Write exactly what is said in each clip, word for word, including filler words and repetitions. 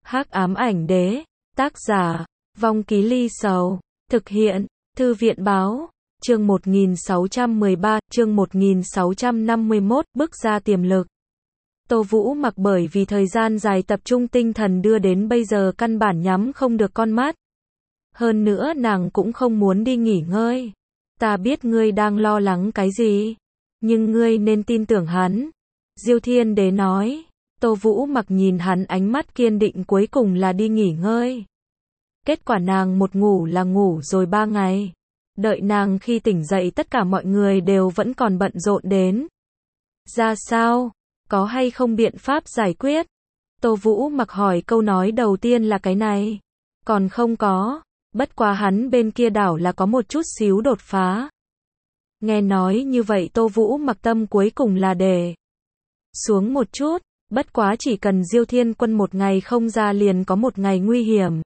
Hắc ám ảnh đế, tác giả, Vong Ký Ly Sầu, thực hiện, Thư viện báo, chương một nghìn sáu trăm mười ba, chương một nghìn sáu trăm năm mươi mốt, bước ra tiềm lực. Tô Vũ Mặc bởi vì thời gian dài tập trung tinh thần đưa đến bây giờ căn bản nhắm không được con mắt. Hơn nữa nàng cũng không muốn đi nghỉ ngơi. Ta biết ngươi đang lo lắng cái gì, nhưng ngươi nên tin tưởng hắn. Diêu Thiên Đế nói. Tô Vũ Mặc nhìn hắn ánh mắt kiên định cuối cùng là đi nghỉ ngơi. Kết quả nàng một ngủ là ngủ rồi ba ngày. Đợi nàng khi tỉnh dậy tất cả mọi người đều vẫn còn bận rộn đến. Ra sao? Có hay không biện pháp giải quyết? Tô Vũ Mặc hỏi câu nói đầu tiên là cái này. Còn không có. Bất quá hắn bên kia đảo là có một chút xíu đột phá. Nghe nói như vậy Tô Vũ Mặc tâm cuối cùng là để xuống một chút. Bất quá chỉ cần Diêu Thiên Quân một ngày không ra liền có một ngày nguy hiểm.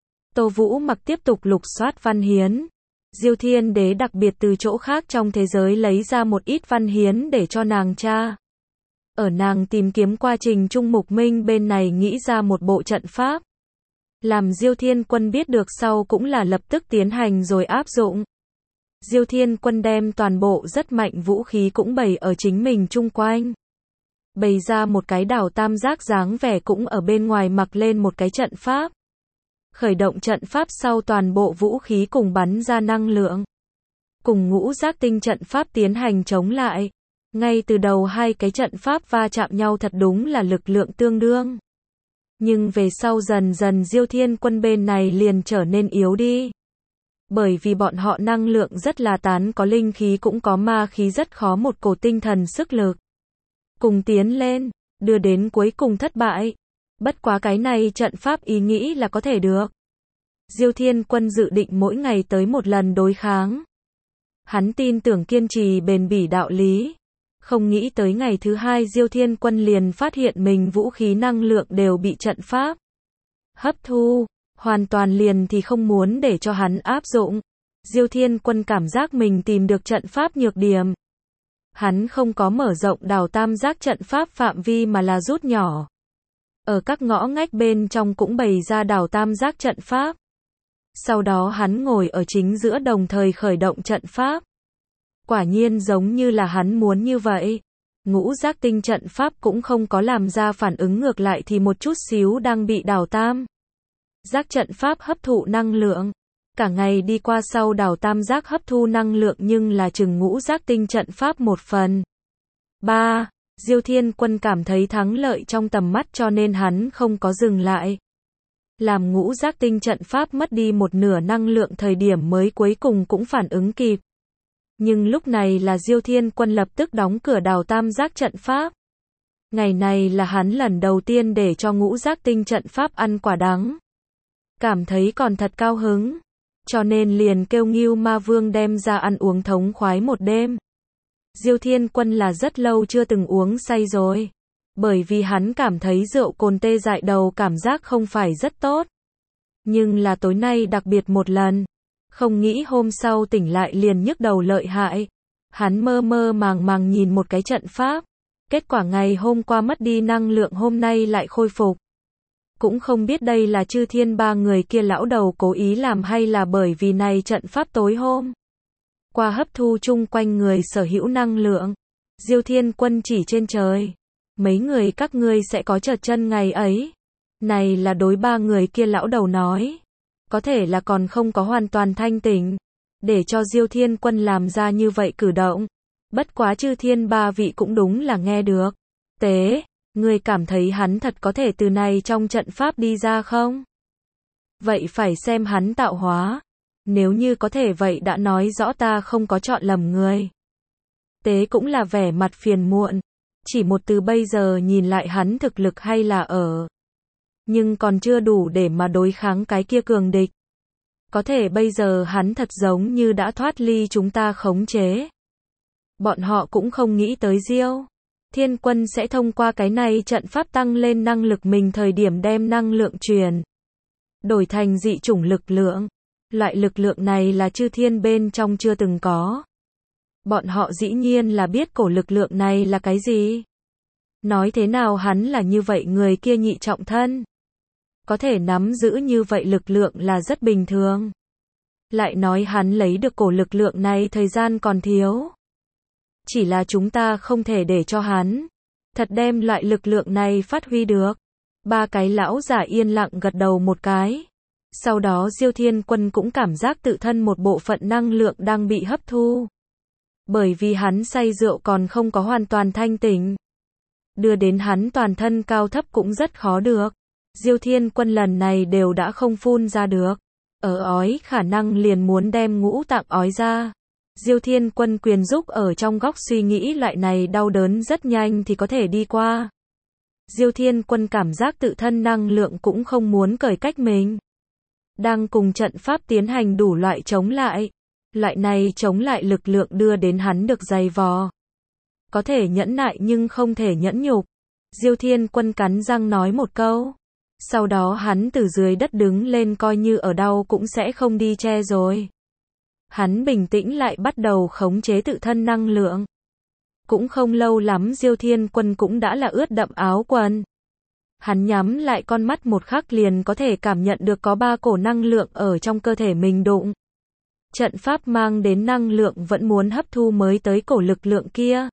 Tô Vũ Mặc tiếp tục lục soát văn hiến. Diêu Thiên Đế đặc biệt từ chỗ khác trong thế giới lấy ra một ít văn hiến để cho nàng tra. Ở nàng tìm kiếm quá trình Trung Mục Minh bên này nghĩ ra một bộ trận pháp. Làm Diêu Thiên Quân biết được sau cũng là lập tức tiến hành rồi áp dụng. Diêu Thiên Quân đem toàn bộ rất mạnh vũ khí cũng bày ở chính mình chung quanh. Bày ra một cái đảo tam giác dáng vẻ cũng ở bên ngoài mặc lên một cái trận pháp. Khởi động trận pháp sau toàn bộ vũ khí cùng bắn ra năng lượng. Cùng ngũ giác tinh trận pháp tiến hành chống lại. Ngay từ đầu hai cái trận pháp va chạm nhau thật đúng là lực lượng tương đương. Nhưng về sau dần dần Diêu Thiên Quân bên này liền trở nên yếu đi. Bởi vì bọn họ năng lượng rất là tán, có linh khí cũng có ma khí, rất khó một cổ tinh thần sức lực cùng tiến lên, đưa đến cuối cùng thất bại. Bất quá cái này trận pháp ý nghĩ là có thể được. Diêu Thiên Quân dự định mỗi ngày tới một lần đối kháng. Hắn tin tưởng kiên trì bền bỉ đạo lý. Không nghĩ tới ngày thứ hai Diêu Thiên Quân liền phát hiện mình vũ khí năng lượng đều bị trận pháp hấp thu, hoàn toàn liền thì không muốn để cho hắn áp dụng. Diêu Thiên Quân cảm giác mình tìm được trận pháp nhược điểm. Hắn không có mở rộng đảo tam giác trận pháp phạm vi mà là rút nhỏ. Ở các ngõ ngách bên trong cũng bày ra đảo tam giác trận pháp. Sau đó hắn ngồi ở chính giữa đồng thời khởi động trận pháp. Quả nhiên giống như là hắn muốn như vậy. Ngũ giác tinh trận pháp cũng không có làm ra phản ứng ngược lại thì một chút xíu đang bị đảo tam giác trận pháp hấp thụ năng lượng. Cả ngày đi qua sau đảo tam giác hấp thu năng lượng nhưng là chừng ngũ giác tinh trận pháp một phần ba. Diêu Thiên Quân cảm thấy thắng lợi trong tầm mắt cho nên hắn không có dừng lại. Làm ngũ giác tinh trận pháp mất đi một nửa năng lượng thời điểm mới cuối cùng cũng phản ứng kịp. Nhưng lúc này là Diêu Thiên Quân lập tức đóng cửa đảo tam giác trận pháp. Ngày này là hắn lần đầu tiên để cho ngũ giác tinh trận pháp ăn quả đắng. Cảm thấy còn thật cao hứng. Cho nên liền kêu Ngưu Ma Vương đem ra ăn uống thống khoái một đêm. Diêu Thiên Quân là rất lâu chưa từng uống say rồi. Bởi vì hắn cảm thấy rượu cồn tê dại đầu cảm giác không phải rất tốt. Nhưng là tối nay đặc biệt một lần. Không nghĩ hôm sau tỉnh lại liền nhức đầu lợi hại. Hắn mơ mơ màng màng nhìn một cái trận pháp. Kết quả ngày hôm qua mất đi năng lượng hôm nay lại khôi phục. Cũng không biết đây là Chư Thiên ba người kia lão đầu cố ý làm hay là bởi vì này trận pháp tối hôm qua hấp thu chung quanh người sở hữu năng lượng. Diêu Thiên Quân chỉ trên trời. Mấy người các ngươi sẽ có trật chân ngày ấy. Này là đối ba người kia lão đầu nói. Có thể là còn không có hoàn toàn thanh tỉnh. Để cho Diêu Thiên Quân làm ra như vậy cử động. Bất quá Chư Thiên ba vị cũng đúng là nghe được. Tế, ngươi cảm thấy hắn thật có thể từ này trong trận pháp đi ra không? Vậy phải xem hắn tạo hóa. Nếu như có thể vậy đã nói rõ ta không có chọn lầm người. Tế cũng là vẻ mặt phiền muộn. Chỉ một từ bây giờ nhìn lại hắn thực lực hay là ở. Nhưng còn chưa đủ để mà đối kháng cái kia cường địch. Có thể bây giờ hắn thật giống như đã thoát ly chúng ta khống chế. Bọn họ cũng không nghĩ tới Diêu Thiên Quân sẽ thông qua cái này trận pháp tăng lên năng lực mình thời điểm đem năng lượng truyền đổi thành dị chủng lực lượng. Loại lực lượng này là Chư Thiên bên trong chưa từng có. Bọn họ dĩ nhiên là biết cổ lực lượng này là cái gì. Nói thế nào hắn là như vậy người kia nhị trọng thân. Có thể nắm giữ như vậy lực lượng là rất bình thường. Lại nói hắn lấy được cổ lực lượng này thời gian còn thiếu. Chỉ là chúng ta không thể để cho hắn thật đem loại lực lượng này phát huy được. Ba cái lão giả yên lặng gật đầu một cái. Sau đó Diêu Thiên Quân cũng cảm giác tự thân một bộ phận năng lượng đang bị hấp thu. Bởi vì hắn say rượu còn không có hoàn toàn thanh tỉnh. Đưa đến hắn toàn thân cao thấp cũng rất khó được. Diêu Thiên Quân lần này đều đã không phun ra được. Ở ói khả năng liền muốn đem ngũ tạng ói ra. Diêu Thiên Quân quyền giúp ở trong góc suy nghĩ loại này đau đớn rất nhanh thì có thể đi qua. Diêu Thiên Quân cảm giác tự thân năng lượng cũng không muốn cởi cách mình. Đang cùng trận pháp tiến hành đủ loại chống lại. Loại này chống lại lực lượng đưa đến hắn được dày vò. Có thể nhẫn nại nhưng không thể nhẫn nhục. Diêu Thiên Quân cắn răng nói một câu. Sau đó hắn từ dưới đất đứng lên coi như ở đau cũng sẽ không đi che rồi. Hắn bình tĩnh lại bắt đầu khống chế tự thân năng lượng. Cũng không lâu lắm Diêu Thiên Quân cũng đã là ướt đậm áo quần. Hắn nhắm lại con mắt một khắc liền có thể cảm nhận được có ba cổ năng lượng ở trong cơ thể mình đụng. Trận pháp mang đến năng lượng vẫn muốn hấp thu mới tới cổ lực lượng kia.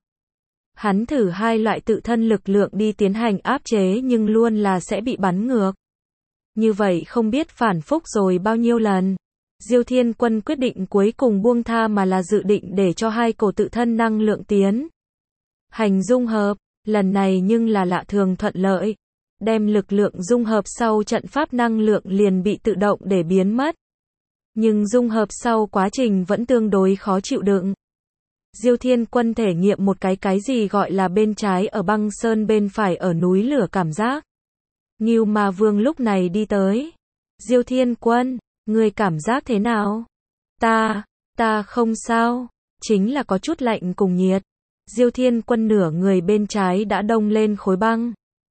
Hắn thử hai loại tự thân lực lượng đi tiến hành áp chế nhưng luôn là sẽ bị bắn ngược. Như vậy không biết phản phúc rồi bao nhiêu lần. Diêu Thiên Quân quyết định cuối cùng buông tha mà là dự định để cho hai cổ tự thân năng lượng tiến hành dung hợp. Lần này nhưng là lạ thường thuận lợi. Đem lực lượng dung hợp sau trận pháp năng lượng liền bị tự động để biến mất. Nhưng dung hợp sau quá trình vẫn tương đối khó chịu đựng. Diêu Thiên Quân thể nghiệm một cái cái gì gọi là bên trái ở băng sơn bên phải ở núi lửa cảm giác. Ngưu Ma Vương lúc này đi tới. Diêu Thiên Quân, ngươi cảm giác thế nào? Ta, ta không sao, chính là có chút lạnh cùng nhiệt. Diêu Thiên Quân nửa người bên trái đã đông lên khối băng,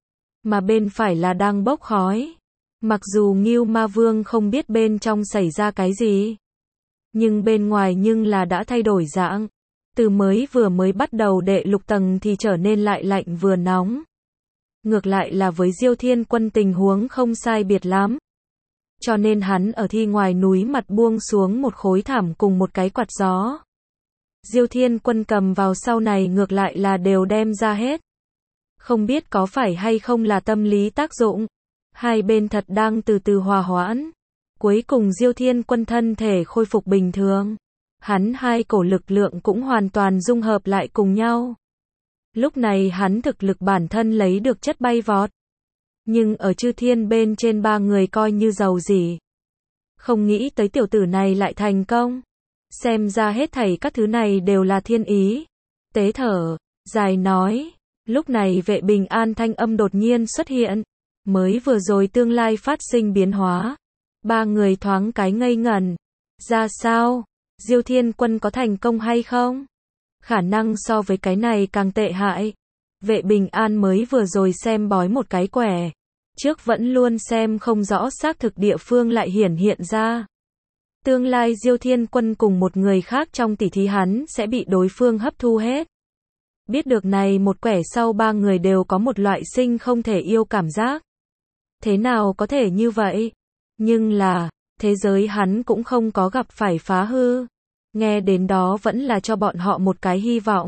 mà bên phải là đang bốc khói. Mặc dù Ngưu Ma Vương không biết bên trong xảy ra cái gì, nhưng bên ngoài nhưng là đã thay đổi dạng. Từ mới vừa mới bắt đầu đệ lục tầng thì trở nên lại lạnh vừa nóng. Ngược lại là với Diêu Thiên Quân tình huống không sai biệt lắm. Cho nên hắn ở thi ngoài núi mặt buông xuống một khối thảm cùng một cái quạt gió. Diêu Thiên Quân cầm vào sau này ngược lại là đều đem ra hết. Không biết có phải hay không là tâm lý tác dụng. Hai bên thật đang từ từ hòa hoãn. Cuối cùng Diêu Thiên Quân thân thể khôi phục bình thường. Hắn hai cổ lực lượng cũng hoàn toàn dung hợp lại cùng nhau. Lúc này hắn thực lực bản thân lấy được chất bay vọt. Nhưng ở chư thiên bên trên ba người coi như giàu gì. Không nghĩ tới tiểu tử này lại thành công. Xem ra hết thảy các thứ này đều là thiên ý. Tế thở, dài nói. Lúc này vệ bình an thanh âm đột nhiên xuất hiện. Mới vừa rồi tương lai phát sinh biến hóa. Ba người thoáng cái ngây ngẩn. Ra sao? Diêu Thiên Quân có thành công hay không? Khả năng so với cái này càng tệ hại. Vệ bình an mới vừa rồi xem bói một cái quẻ. Trước vẫn luôn xem không rõ xác thực địa phương lại hiển hiện ra. Tương lai Diêu Thiên Quân cùng một người khác trong tỷ thí hắn sẽ bị đối phương hấp thu hết. Biết được này một quẻ sau ba người đều có một loại sinh không thể yêu cảm giác. Thế nào có thể như vậy? Nhưng là, thế giới hắn cũng không có gặp phải phá hư. Nghe đến đó vẫn là cho bọn họ một cái hy vọng.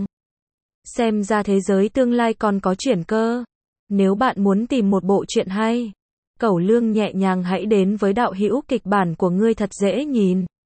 Xem ra thế giới tương lai còn có chuyển cơ. Nếu bạn muốn tìm một bộ truyện hay, Cẩu Lương nhẹ nhàng hãy đến với đạo hữu kịch bản của ngươi thật dễ nhìn.